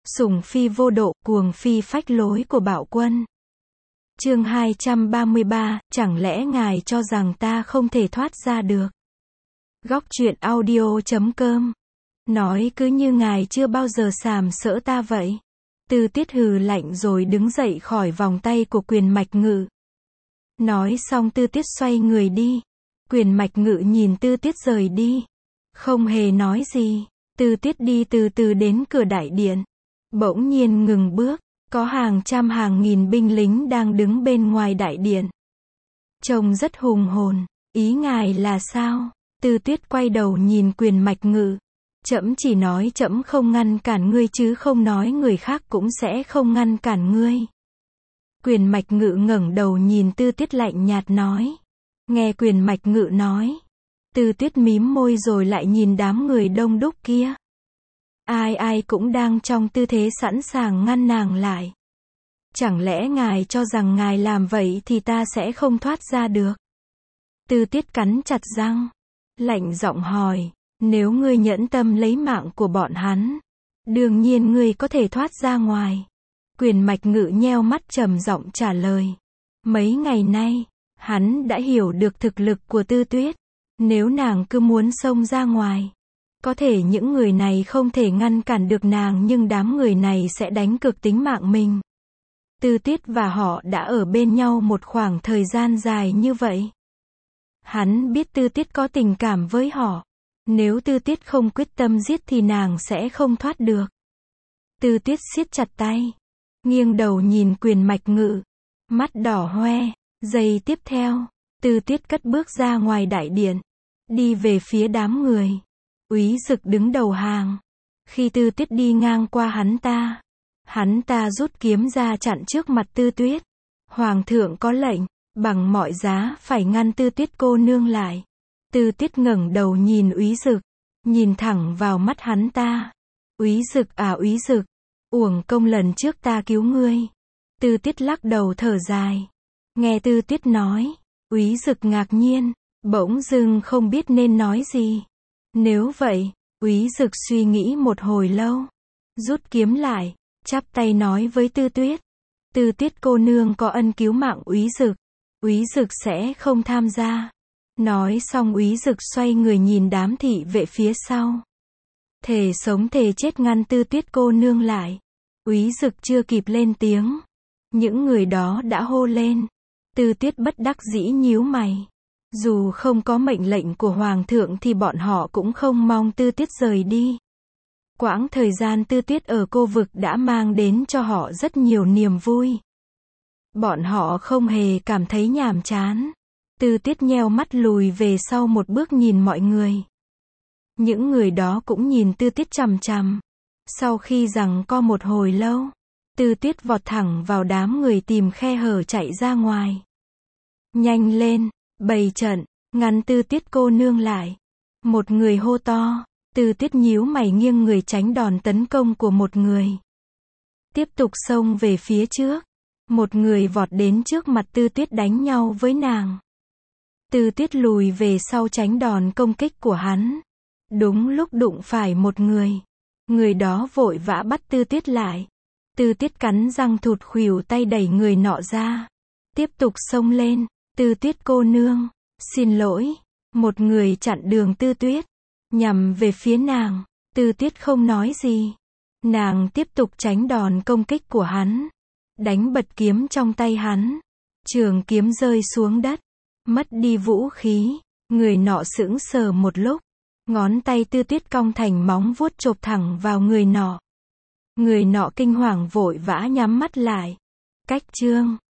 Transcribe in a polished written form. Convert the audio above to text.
Sủng phi vô độ, cuồng phi phách lối của Bạo Quân. Chương 233, chẳng lẽ ngài cho rằng ta không thể thoát ra được? Góc truyện audio.com. Nói cứ như ngài chưa bao giờ sàm sỡ ta vậy. Tư Tiết hừ lạnh rồi đứng dậy khỏi vòng tay của Quyền Mạch Ngự. Nói xong Tư Tiết xoay người đi. Quyền Mạch Ngự nhìn Tư Tiết rời đi. Không hề nói gì. Tư Tiết đi từ từ đến cửa đại điện. Bỗng nhiên ngừng bước. Có hàng trăm hàng nghìn binh lính đang đứng bên ngoài đại điện. Trông rất hùng hồn. Ý ngài là sao? Tư Tiết quay đầu nhìn Quyền Mạch Ngự. Trẫm chỉ nói trẫm không ngăn cản ngươi chứ không nói người khác cũng sẽ không ngăn cản ngươi. Quyền Mạch Ngự ngẩng đầu nhìn Tư Tiết lạnh nhạt nói. Nghe Quyền Mạch Ngự nói. Tư Tiết mím môi rồi lại nhìn đám người đông đúc kia. Ai ai cũng đang trong tư thế sẵn sàng ngăn nàng lại. Chẳng lẽ ngài cho rằng ngài làm vậy thì ta sẽ không thoát ra được? Tư Tiết cắn chặt răng. Lạnh giọng hỏi. Nếu ngươi nhẫn tâm lấy mạng của bọn hắn, đương nhiên ngươi có thể thoát ra ngoài. Quyền Mạch Ngự nheo mắt trầm giọng trả lời. Mấy ngày nay, hắn đã hiểu được thực lực của Tư Tuyết. Nếu nàng cứ muốn xông ra ngoài, có thể những người này không thể ngăn cản được nàng nhưng đám người này sẽ đánh cược tính mạng mình. Tư Tiết và họ đã ở bên nhau một khoảng thời gian dài như vậy. Hắn biết Tư Tiết có tình cảm với họ. Nếu Tư Tiết không quyết tâm giết thì nàng sẽ không thoát được. Tư Tiết siết chặt tay. Nghiêng đầu nhìn Quyền Mạch Ngự. Mắt đỏ hoe. Giây tiếp theo, Tư Tiết cất bước ra ngoài đại điện. Đi về phía đám người. Úy Dực đứng đầu hàng. Khi Tư Tiết đi ngang qua hắn ta rút kiếm ra chặn trước mặt Tư Tuyết. Hoàng thượng có lệnh, bằng mọi giá phải ngăn Tư Tiết cô nương lại. Tư Tiết ngẩng đầu nhìn Úy Dực, nhìn thẳng vào mắt hắn ta. Úy Dực à Úy Dực, uổng công lần trước ta cứu ngươi. Tư Tiết lắc đầu thở dài. Nghe Tư Tiết nói, Úy Dực ngạc nhiên, bỗng dưng không biết nên nói gì. Nếu vậy, Úy Dực suy nghĩ một hồi lâu, rút kiếm lại, chắp tay nói với Tư Tuyết. Tư Tiết cô nương có ân cứu mạng Úy Dực sẽ không tham gia. Nói xong Úy Dực xoay người nhìn đám thị vệ phía sau. Thề sống thề chết ngăn Tư Tiết cô nương lại. Úy Dực chưa kịp lên tiếng. Những người đó đã hô lên. Tư Tiết bất đắc dĩ nhíu mày. Dù không có mệnh lệnh của Hoàng thượng thì bọn họ cũng không mong Tư Tiết rời đi. Quãng thời gian Tư Tiết ở Cô Vực đã mang đến cho họ rất nhiều niềm vui. Bọn họ không hề cảm thấy nhàm chán. Tư Tiết nheo mắt lùi về sau một bước nhìn mọi người. Những người đó cũng nhìn Tư Tiết chằm chằm. Sau khi giằng co một hồi lâu, Tư Tiết vọt thẳng vào đám người tìm khe hở chạy ra ngoài. Nhanh lên, bày trận, ngăn Tư Tiết cô nương lại. Một người hô to. Tư Tiết nhíu mày nghiêng người tránh đòn tấn công của một người. Tiếp tục xông về phía trước. Một người vọt đến trước mặt Tư Tiết đánh nhau với nàng. Tư Tiết lùi về sau tránh đòn công kích của hắn. Đúng lúc đụng phải một người. Người đó vội vã bắt Tư Tiết lại. Tư Tiết cắn răng thụt khuỷu tay đẩy người nọ ra. Tiếp tục xông lên. Tư Tiết cô nương, xin lỗi. Một người chặn đường Tư Tuyết. Nhằm về phía nàng. Tư Tiết không nói gì. Nàng tiếp tục tránh đòn công kích của hắn. Đánh bật kiếm trong tay hắn. Trường kiếm rơi xuống đất. Mất đi vũ khí. Người nọ sững sờ một lúc. Ngón tay Tư Tiết cong thành móng vuốt chộp thẳng vào người nọ. Người nọ kinh hoàng vội vã nhắm mắt lại. Cách chương